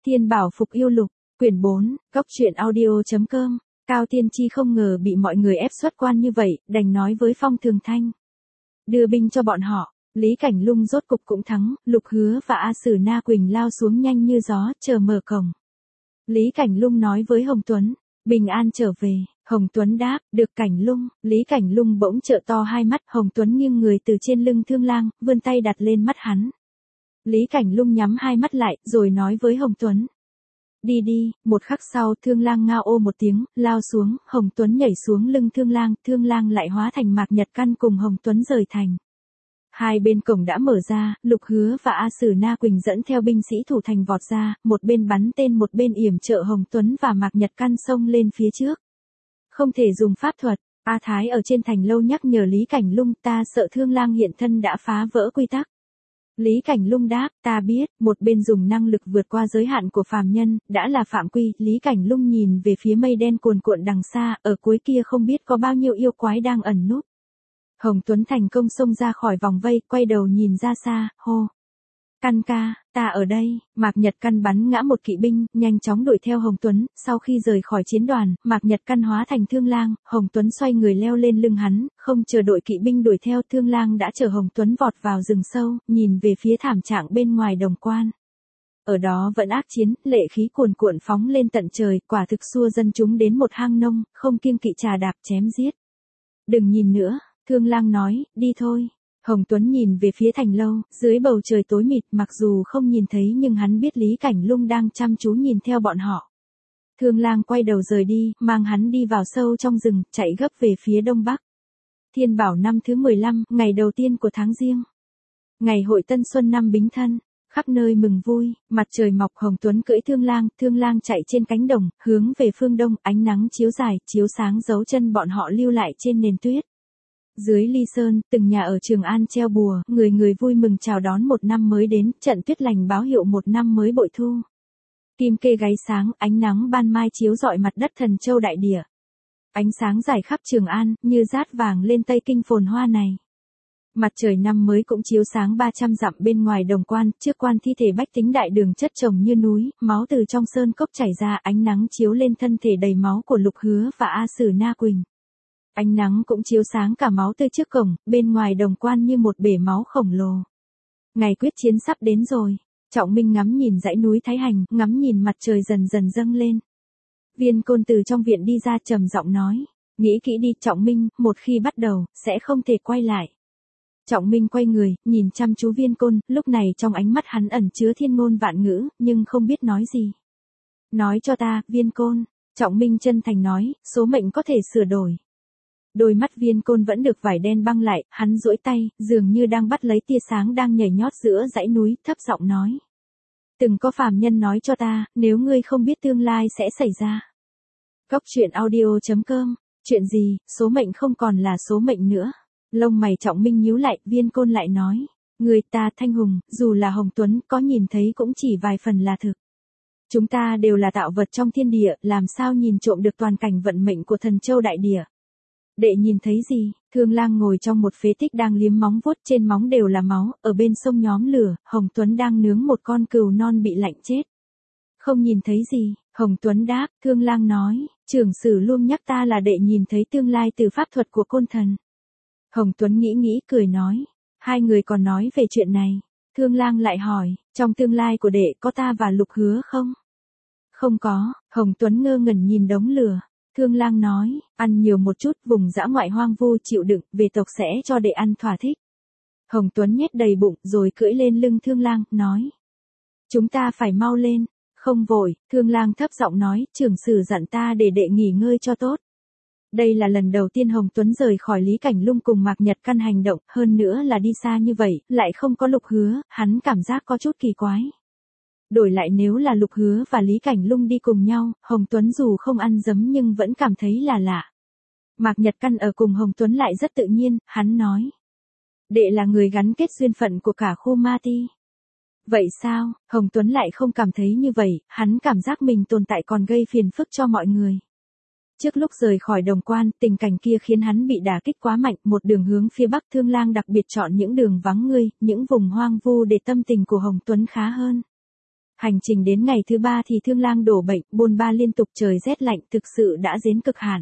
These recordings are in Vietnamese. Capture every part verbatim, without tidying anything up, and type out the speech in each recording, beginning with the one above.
Thiên Bảo Phục Yêu Lục, quyển bốn, góc truyện audio.com. Cao Tiên Chi không ngờ bị mọi người ép xuất quan như vậy, đành nói với Phong Thường Thanh. Đưa binh cho bọn họ, Lý Cảnh Lung rốt cục cũng thắng, Lục Hứa và A Sử Na Quỳnh lao xuống nhanh như gió, chờ mở cổng. Lý Cảnh Lung nói với Hồng Tuấn, bình an trở về. Hồng Tuấn đáp, được Cảnh Lung. Lý Cảnh Lung bỗng trợn to hai mắt, Hồng Tuấn nghiêng người từ trên lưng Thương Lang, vươn tay đặt lên mắt hắn. Lý Cảnh Lung nhắm hai mắt lại, rồi nói với Hồng Tuấn. Đi đi. Một khắc sau, Thương Lang ngao ô một tiếng, lao xuống, Hồng Tuấn nhảy xuống lưng Thương Lang, Thương Lang lại hóa thành Mạc Nhật Căn cùng Hồng Tuấn rời thành. Hai bên cổng đã mở ra, Lục Hứa và A Sử Na Quỳnh dẫn theo binh sĩ thủ thành vọt ra, một bên bắn tên một bên yểm trợ Hồng Tuấn và Mạc Nhật Căn xông lên phía trước. Không thể dùng pháp thuật, A Thái ở trên thành lâu nhắc nhở Lý Cảnh Lung, ta sợ Thương Lang hiện thân đã phá vỡ quy tắc. Lý Cảnh Lung đáp, ta biết, một bên dùng năng lực vượt qua giới hạn của phàm nhân, đã là phạm quy. Lý Cảnh Lung nhìn về phía mây đen cuồn cuộn đằng xa, ở cuối kia không biết có bao nhiêu yêu quái đang ẩn núp. Hồng Tuấn thành công xông ra khỏi vòng vây, quay đầu nhìn ra xa, hô. Căn ca, ta ở đây. Mạc Nhật Căn bắn ngã một kỵ binh, nhanh chóng đuổi theo Hồng Tuấn, sau khi rời khỏi chiến đoàn, Mạc Nhật Căn hóa thành Thương Lang, Hồng Tuấn xoay người leo lên lưng hắn, không chờ đội kỵ binh đuổi theo, Thương Lang đã chở Hồng Tuấn vọt vào rừng sâu, nhìn về phía thảm trạng bên ngoài đồng quan. Ở đó vẫn ác chiến, lệ khí cuồn cuộn phóng lên tận trời, quả thực xua dân chúng đến một hang nông, không kiêng kỵ trà đạp chém giết. Đừng nhìn nữa, Thương Lang nói, đi thôi. Hồng Tuấn nhìn về phía thành lâu, dưới bầu trời tối mịt, mặc dù không nhìn thấy nhưng hắn biết Lý Cảnh Lung đang chăm chú nhìn theo bọn họ. Thương Lang quay đầu rời đi, mang hắn đi vào sâu trong rừng, chạy gấp về phía đông bắc. Thiên Bảo năm thứ mười lăm, ngày đầu tiên của tháng Giêng. Ngày hội Tân Xuân năm Bính Thân, khắp nơi mừng vui, mặt trời mọc, Hồng Tuấn cưỡi Thương Lang, Thương Lang chạy trên cánh đồng, hướng về phương đông, ánh nắng chiếu dài, chiếu sáng dấu chân bọn họ lưu lại trên nền tuyết. Dưới ly sơn, từng nhà ở Trường An treo bùa, người người vui mừng chào đón một năm mới đến, trận tuyết lành báo hiệu một năm mới bội thu. Kim kê gáy sáng, ánh nắng ban mai chiếu rọi mặt đất Thần Châu đại địa. Ánh sáng rải khắp Trường An, như dát vàng lên Tây Kinh phồn hoa này. Mặt trời năm mới cũng chiếu sáng ba trăm dặm bên ngoài đồng quan, trước quan thi thể bách tính đại đường chất chồng như núi, máu từ trong sơn cốc chảy ra, ánh nắng chiếu lên thân thể đầy máu của Lục Hứa và A Sử Na Quỳnh. Ánh nắng cũng chiếu sáng cả máu tươi trước cổng, bên ngoài đồng quan như một bể máu khổng lồ. Ngày quyết chiến sắp đến rồi. Trọng Minh ngắm nhìn dãy núi Thái Hành, ngắm nhìn mặt trời dần dần dâng lên. Viên Côn từ trong viện đi ra trầm giọng nói, nghĩ kỹ đi Trọng Minh, một khi bắt đầu, sẽ không thể quay lại. Trọng Minh quay người, nhìn chăm chú Viên Côn, lúc này trong ánh mắt hắn ẩn chứa thiên ngôn vạn ngữ, nhưng không biết nói gì. Nói cho ta, Viên Côn. Trọng Minh chân thành nói, số mệnh có thể sửa đổi. Đôi mắt Viên Côn vẫn được vải đen băng lại, hắn duỗi tay, dường như đang bắt lấy tia sáng đang nhảy nhót giữa dãy núi, thấp giọng nói. Từng có phàm nhân nói cho ta, nếu ngươi không biết tương lai sẽ xảy ra. Góc truyện audio.com, chuyện gì, số mệnh không còn là số mệnh nữa. Lông mày Trọng Minh nhíu lại, Viên Côn lại nói. Người ta Thanh Hùng, dù là Hồng Tuấn, có nhìn thấy cũng chỉ vài phần là thực. Chúng ta đều là tạo vật trong thiên địa, làm sao nhìn trộm được toàn cảnh vận mệnh của Thần Châu đại địa. Đệ nhìn thấy gì? Thương Lang ngồi trong một phế tích đang liếm móng vuốt, trên móng đều là máu, ở bên sông nhóm lửa, Hồng Tuấn đang nướng một con cừu non bị lạnh chết. Không nhìn thấy gì, Hồng Tuấn đáp, Thương Lang nói, trưởng sử luôn nhắc ta là đệ nhìn thấy tương lai từ pháp thuật của côn thần. Hồng Tuấn nghĩ nghĩ cười nói, hai người còn nói về chuyện này. Thương Lang lại hỏi, trong tương lai của đệ có ta và Lục Hứa không? Không có, Hồng Tuấn ngơ ngẩn nhìn đống lửa. Thương Lang nói, ăn nhiều một chút, vùng dã ngoại hoang vu chịu đựng, về tộc sẽ cho đệ ăn thỏa thích. Hồng Tuấn nhét đầy bụng, rồi cưỡi lên lưng Thương Lang, nói. Chúng ta phải mau lên, không vội, Thương Lang thấp giọng nói, trưởng sử dặn ta để đệ nghỉ ngơi cho tốt. Đây là lần đầu tiên Hồng Tuấn rời khỏi Lý Cảnh Lung cùng Mạc Nhật Căn hành động, hơn nữa là đi xa như vậy, lại không có Lục Hứa, hắn cảm giác có chút kỳ quái. Đổi lại nếu là Lục Hứa và Lý Cảnh Lung đi cùng nhau, Hồng Tuấn dù không ăn dấm nhưng vẫn cảm thấy là lạ. Mạc Nhật Căn ở cùng Hồng Tuấn lại rất tự nhiên, hắn nói. Đệ là người gắn kết duyên phận của cả khu Ma Ti. Vậy sao? Hồng Tuấn lại không cảm thấy như vậy, hắn cảm giác mình tồn tại còn gây phiền phức cho mọi người. Trước lúc rời khỏi đồng quan, tình cảnh kia khiến hắn bị đả kích quá mạnh, một đường hướng phía bắc. Thương Lang đặc biệt chọn những đường vắng người, những vùng hoang vu để tâm tình của Hồng Tuấn khá hơn. Hành trình đến ngày thứ ba thì Thương Lang đổ bệnh, bôn ba liên tục, trời rét lạnh thực sự đã đến cực hạn.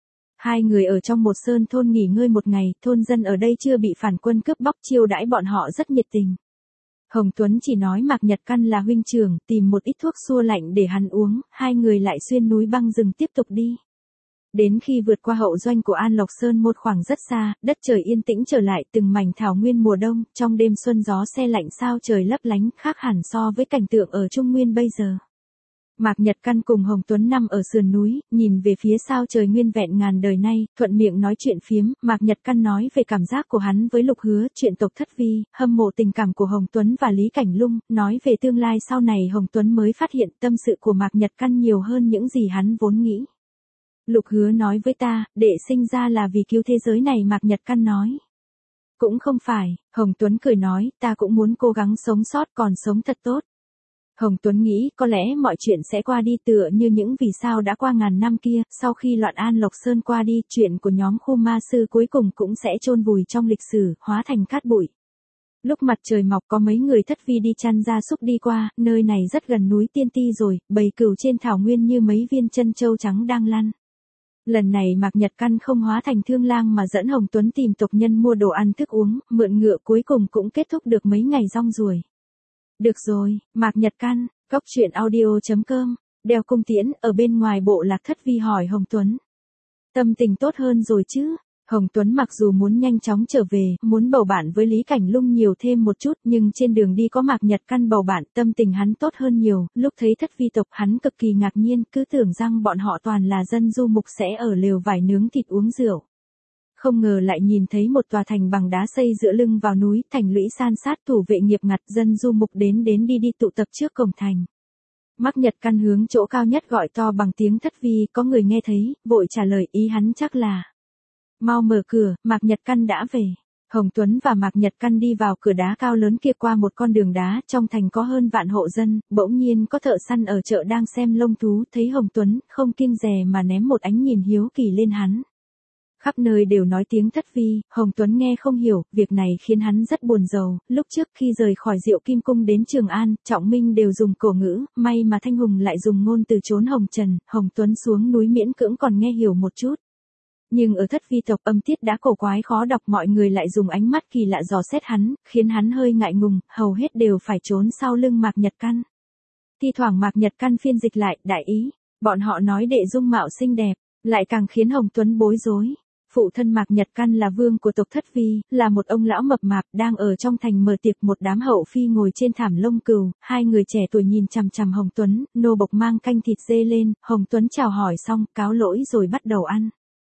Hai người ở trong một sơn thôn nghỉ ngơi một ngày, thôn dân ở đây chưa bị phản quân cướp bóc, chiêu đãi bọn họ rất nhiệt tình. Hồng Tuấn chỉ nói Mạc Nhật Căn là huynh trưởng, tìm một ít thuốc xua lạnh để hắn uống, hai người lại xuyên núi băng rừng tiếp tục đi. Đến khi vượt qua hậu doanh của An Lộc Sơn một khoảng rất xa, đất trời yên tĩnh trở lại, từng mảnh thảo nguyên mùa đông, trong đêm xuân gió se lạnh, sao trời lấp lánh, khác hẳn so với cảnh tượng ở Trung Nguyên bây giờ. Mạc Nhật Căn cùng Hồng Tuấn nằm ở sườn núi, nhìn về phía sao trời nguyên vẹn ngàn đời nay, thuận miệng nói chuyện phiếm. Mạc Nhật Căn nói về cảm giác của hắn với Lục Hứa, chuyện tộc thất vi, hâm mộ tình cảm của Hồng Tuấn và Lý Cảnh Lung, nói về tương lai sau này. Hồng Tuấn mới phát hiện tâm sự của Mạc Nhật Căn nhiều hơn những gì hắn vốn nghĩ. Lục Hứa nói với ta, đệ sinh ra là vì cứu thế giới này. Mạc Nhật Căn nói. Cũng không phải, Hồng Tuấn cười nói, ta cũng muốn cố gắng sống sót, còn sống thật tốt. Hồng Tuấn nghĩ có lẽ mọi chuyện sẽ qua đi tựa như những vì sao đã qua ngàn năm kia, sau khi loạn An Lộc Sơn qua đi, chuyện của nhóm khu ma sư cuối cùng cũng sẽ chôn vùi trong lịch sử, hóa thành cát bụi. Lúc mặt trời mọc có mấy người thất vi đi chăn gia súc đi qua, nơi này rất gần núi Tiên Ti rồi, bầy cừu trên thảo nguyên như mấy viên chân châu trắng đang lăn. Lần này Mạc Nhật Căn không hóa thành Thương Lang mà dẫn Hồng Tuấn tìm tộc nhân mua đồ ăn thức uống, mượn ngựa, cuối cùng cũng kết thúc được mấy ngày rong ruổi. Được rồi, Mạc Nhật Căn, cốc truyện audio chấm com, đeo cung tiễn, ở bên ngoài bộ lạc thất vi hỏi Hồng Tuấn. Tâm tình tốt hơn rồi chứ? Hồng Tuấn mặc dù muốn nhanh chóng trở về, muốn bầu bạn với Lý Cảnh Lung nhiều thêm một chút, nhưng trên đường đi có Mạc Nhật Căn bầu bạn, tâm tình hắn tốt hơn nhiều. Lúc thấy thất vi tộc hắn cực kỳ ngạc nhiên, cứ tưởng rằng bọn họ toàn là dân du mục sẽ ở lều vải nướng thịt uống rượu. Không ngờ lại nhìn thấy một tòa thành bằng đá xây dựa lưng vào núi, thành lũy san sát, thủ vệ nghiệp ngặt, dân du mục đến đến đi đi tụ tập trước cổng thành. Mạc Nhật Căn hướng chỗ cao nhất gọi to bằng tiếng thất vi, có người nghe thấy, vội trả lời, ý hắn chắc là mau mở cửa, Mạc Nhật Căn đã về. Hồng Tuấn và Mạc Nhật Căn đi vào cửa đá cao lớn kia, qua một con đường đá, trong thành có hơn vạn hộ dân, bỗng nhiên có thợ săn ở chợ đang xem lông thú, thấy Hồng Tuấn, không kiêng dè mà ném một ánh nhìn hiếu kỳ lên hắn. Khắp nơi đều nói tiếng thất vi, Hồng Tuấn nghe không hiểu, việc này khiến hắn rất buồn rầu. Lúc trước khi rời khỏi Diệu Kim Cung đến Trường An, Trọng Minh đều dùng cổ ngữ, may mà Thanh Hùng lại dùng ngôn từ trốn Hồng Trần. Hồng Tuấn xuống núi miễn cưỡng còn nghe hiểu một chút. Nhưng ở thất vi tộc âm tiết đã cổ quái khó đọc, mọi người lại dùng ánh mắt kỳ lạ dò xét hắn, khiến hắn hơi ngại ngùng, hầu hết đều phải trốn sau lưng Mạc Nhật Căn. Thi thoảng Mạc Nhật Căn phiên dịch lại, đại ý, bọn họ nói đệ dung mạo xinh đẹp, lại càng khiến Hồng Tuấn bối rối. Phụ thân Mạc Nhật Căn là vương của tộc thất vi, là một ông lão mập mạp, đang ở trong thành mở tiệc, một đám hậu phi ngồi trên thảm lông cừu, hai người trẻ tuổi nhìn chằm chằm Hồng Tuấn, nô bộc mang canh thịt dê lên, Hồng Tuấn chào hỏi xong, cáo lỗi rồi bắt đầu ăn.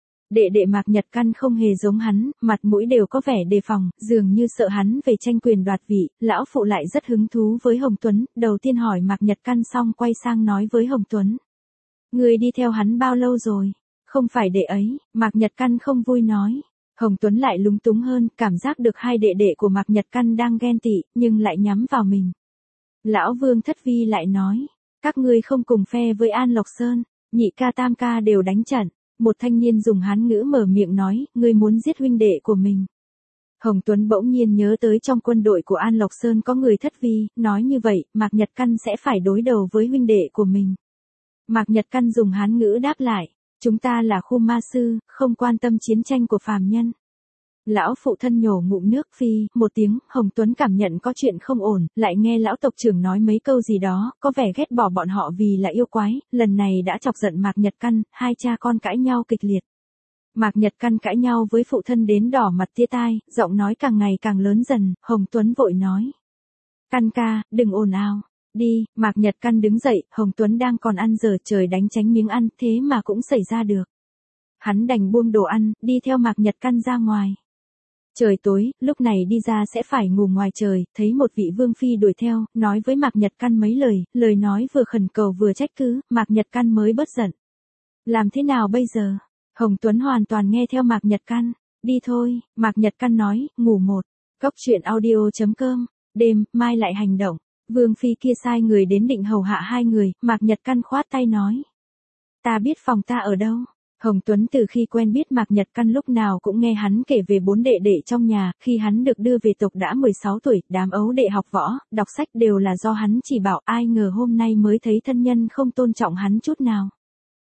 Đệ đệ Mạc Nhật Căn không hề giống hắn, mặt mũi đều có vẻ đề phòng, dường như sợ hắn về tranh quyền đoạt vị. Lão phụ lại rất hứng thú với Hồng Tuấn, đầu tiên hỏi Mạc Nhật Căn xong quay sang nói với Hồng Tuấn. Người đi theo hắn bao lâu rồi? Không phải đệ ấy, Mạc Nhật Căn không vui nói. Hồng Tuấn lại lúng túng hơn, cảm giác được hai đệ đệ của Mạc Nhật Căn đang ghen tị, nhưng lại nhắm vào mình. Lão vương thất vi lại nói, các ngươi không cùng phe với An Lộc Sơn, nhị ca tam ca đều đánh trận. Một thanh niên dùng Hán ngữ mở miệng nói, ngươi muốn giết huynh đệ của mình. Hồng Tuấn bỗng nhiên nhớ tới trong quân đội của An Lộc Sơn có người thất vi, nói như vậy, Mạc Nhật Căn sẽ phải đối đầu với huynh đệ của mình. Mạc Nhật Căn dùng Hán ngữ đáp lại, chúng ta là khu ma sư, không quan tâm chiến tranh của phàm nhân. Lão phụ thân nhổ ngụm nước phi, một tiếng, Hồng Tuấn cảm nhận có chuyện không ổn, lại nghe lão tộc trưởng nói mấy câu gì đó, có vẻ ghét bỏ bọn họ vì là yêu quái, lần này đã chọc giận Mạc Nhật Căn, hai cha con cãi nhau kịch liệt. Mạc Nhật Căn cãi nhau với phụ thân đến đỏ mặt tía tai, giọng nói càng ngày càng lớn dần, Hồng Tuấn vội nói. Căn ca, đừng ồn ào. Đi, Mạc Nhật Căn đứng dậy, Hồng Tuấn đang còn ăn giờ, trời đánh tránh miếng ăn, thế mà cũng xảy ra được. Hắn đành buông đồ ăn, đi theo Mạc Nhật Căn ra ngoài. Trời tối, lúc này đi ra sẽ phải ngủ ngoài trời, thấy một vị vương phi đuổi theo, nói với Mạc Nhật Căn mấy lời, lời nói vừa khẩn cầu vừa trách cứ, Mạc Nhật Căn mới bớt giận. Làm thế nào bây giờ? Hồng Tuấn hoàn toàn nghe theo Mạc Nhật Căn. Đi thôi, Mạc Nhật Căn nói, ngủ một. Cốc truyện audio chấm com, đêm, mai lại hành động. Vương phi kia sai người đến định hầu hạ hai người, Mạc Nhật Căn khoát tay nói. Ta biết phòng ta ở đâu. Hồng Tuấn từ khi quen biết Mạc Nhật Căn lúc nào cũng nghe hắn kể về bốn đệ đệ trong nhà, khi hắn được đưa về tộc đã mười sáu tuổi, đám ấu đệ học võ, đọc sách đều là do hắn chỉ bảo, ai ngờ hôm nay mới thấy thân nhân không tôn trọng hắn chút nào.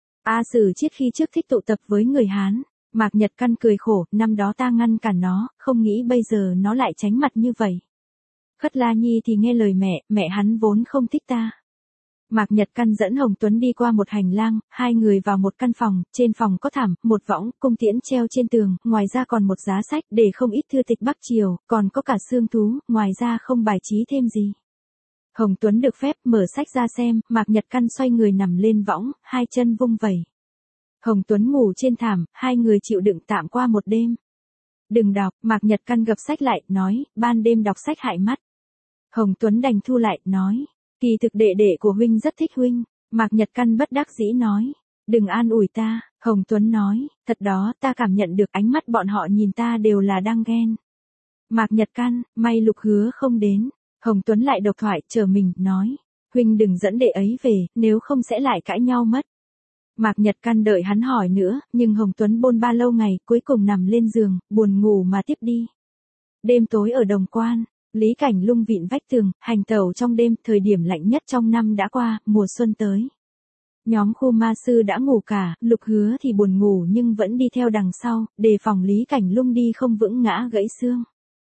A Sử Chiết khi trước thích tụ tập với người Hán, Mạc Nhật Căn cười khổ, năm đó ta ngăn cản nó, không nghĩ bây giờ nó lại tránh mặt như vậy. Khất La Nhi thì nghe lời mẹ, mẹ hắn vốn không thích ta. Mạc Nhật Căn dẫn Hồng Tuấn đi qua một hành lang, hai người vào một căn phòng, trên phòng có thảm, một võng, cung tiễn treo trên tường, ngoài ra còn một giá sách để không ít thư tịch Bắc Triều, còn có cả xương thú, ngoài ra không bài trí thêm gì. Hồng Tuấn được phép mở sách ra xem, Mạc Nhật Căn xoay người nằm lên võng, hai chân vung vẩy. Hồng Tuấn ngủ trên thảm, hai người chịu đựng tạm qua một đêm. Đừng đọc, Mạc Nhật Căn gập sách lại, nói, ban đêm đọc sách hại mắt. Hồng Tuấn đành thu lại, nói, kỳ thực đệ đệ của huynh rất thích huynh. Mạc Nhật Căn bất đắc dĩ nói, đừng an ủi ta. Hồng Tuấn nói, thật đó, ta cảm nhận được ánh mắt bọn họ nhìn ta đều là đang ghen. Mạc Nhật Căn, may Lục Hứa không đến. Hồng Tuấn lại độc thoại, chờ mình, nói, huynh đừng dẫn đệ ấy về, nếu không sẽ lại cãi nhau mất. Mạc Nhật Căn đợi hắn hỏi nữa, nhưng Hồng Tuấn bôn ba lâu ngày, cuối cùng nằm lên giường, buồn ngủ mà tiếp đi. Đêm tối ở Đồng Quan, Lý Cảnh Lung vịn vách tường, hành tẩu trong đêm, thời điểm lạnh nhất trong năm đã qua, mùa xuân tới. Nhóm khu ma sư đã ngủ cả, Lục Hứa thì buồn ngủ nhưng vẫn đi theo đằng sau, đề phòng Lý Cảnh Lung đi không vững ngã gãy xương.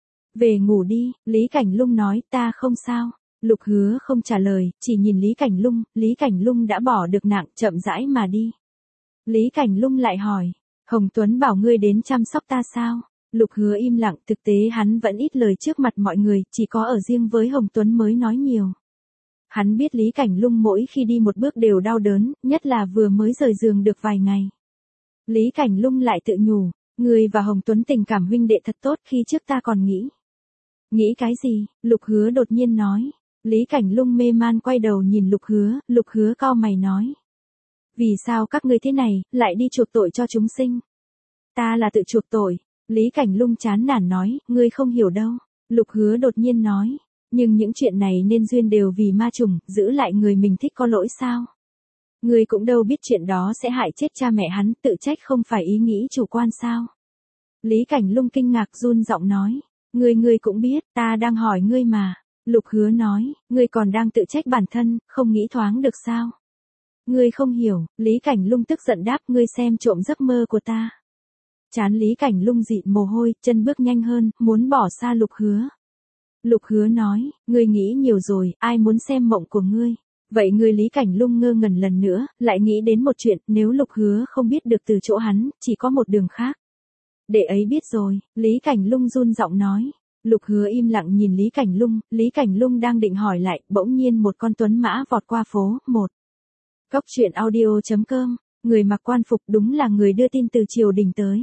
Về ngủ đi, Lý Cảnh Lung nói, ta không sao. Lục Hứa không trả lời, chỉ nhìn Lý Cảnh Lung, Lý Cảnh Lung đã bỏ được nặng, chậm rãi mà đi. Lý Cảnh Lung lại hỏi, Hồng Tuấn bảo ngươi đến chăm sóc ta sao? Lục Hứa im lặng, thực tế hắn vẫn ít lời trước mặt mọi người, chỉ có ở riêng với Hồng Tuấn mới nói nhiều. Hắn biết Lý Cảnh Lung mỗi khi đi một bước đều đau đớn, nhất là vừa mới rời giường được vài ngày. Lý Cảnh Lung lại tự nhủ, ngươi và Hồng Tuấn tình cảm huynh đệ thật tốt, khi trước ta còn nghĩ. Nghĩ cái gì? Lục Hứa đột nhiên nói. Lý Cảnh Lung mê man quay đầu nhìn Lục Hứa, Lục Hứa cau mày nói. Vì sao các ngươi thế này, lại đi chuộc tội cho chúng sinh? Ta là tự chuộc tội. Lý Cảnh Lung chán nản nói, ngươi không hiểu đâu. Lục Hứa đột nhiên nói, nhưng những chuyện này nên duyên đều vì ma trùng, giữ lại người mình thích có lỗi sao? Ngươi cũng đâu biết chuyện đó sẽ hại chết cha mẹ hắn, tự trách không phải ý nghĩ chủ quan sao? Lý Cảnh Lung kinh ngạc run giọng nói, ngươi ngươi cũng biết, ta đang hỏi ngươi mà. Lục Hứa nói, ngươi còn đang tự trách bản thân, không nghĩ thoáng được sao? Ngươi không hiểu, Lý Cảnh Lung tức giận đáp, ngươi xem trộm giấc mơ của ta. Chán Lý Cảnh Lung dịn mồ hôi, chân bước nhanh hơn, muốn bỏ xa Lục Hứa. Lục Hứa nói, ngươi nghĩ nhiều rồi, ai muốn xem mộng của ngươi? Vậy ngươi Lý Cảnh Lung ngơ ngẩn lần nữa, lại nghĩ đến một chuyện, nếu Lục Hứa không biết được từ chỗ hắn, chỉ có một đường khác. Đệ ấy biết rồi, Lý Cảnh Lung run giọng nói. Lục Hứa im lặng nhìn Lý Cảnh Lung, Lý Cảnh Lung đang định hỏi lại, bỗng nhiên một con tuấn mã vọt qua phố, một. Cốc truyện audio chấm com, người mặc quan phục đúng là người đưa tin từ triều đình tới.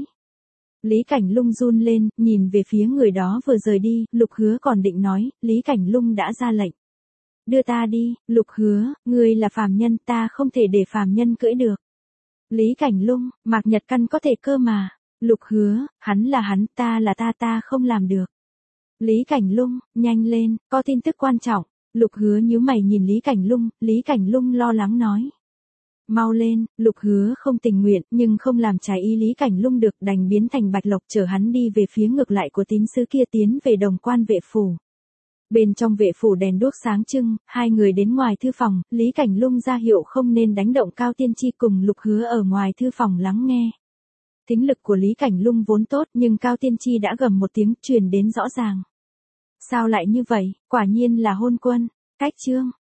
Lý Cảnh Lung run lên, nhìn về phía người đó vừa rời đi, Lục Hứa còn định nói, Lý Cảnh Lung đã ra lệnh. Đưa ta đi, Lục Hứa, ngươi là phàm nhân, ta không thể để phàm nhân cưỡi được. Lý Cảnh Lung, Mạc Nhật Căn có thể cơ mà. Lục Hứa, hắn là hắn, ta là ta, ta không làm được. Lý Cảnh Lung, nhanh lên, có tin tức quan trọng. Lục Hứa nhíu mày nhìn Lý Cảnh Lung, Lý Cảnh Lung lo lắng nói. Mau lên, Lục Hứa không tình nguyện, nhưng không làm trái ý Lý Cảnh Lung được, đành biến thành Bạch Lộc chở hắn đi về phía ngược lại của tín sứ kia, tiến về Đồng Quan vệ phủ. Bên trong vệ phủ đèn đuốc sáng trưng, hai người đến ngoài thư phòng, Lý Cảnh Lung ra hiệu không nên đánh động Cao Tiên Chi cùng Lục Hứa ở ngoài thư phòng lắng nghe. Thính lực của Lý Cảnh Lung vốn tốt, nhưng Cao Tiên Chi đã gầm một tiếng, truyền đến rõ ràng. Sao lại như vậy, quả nhiên là hôn quân. Cách chương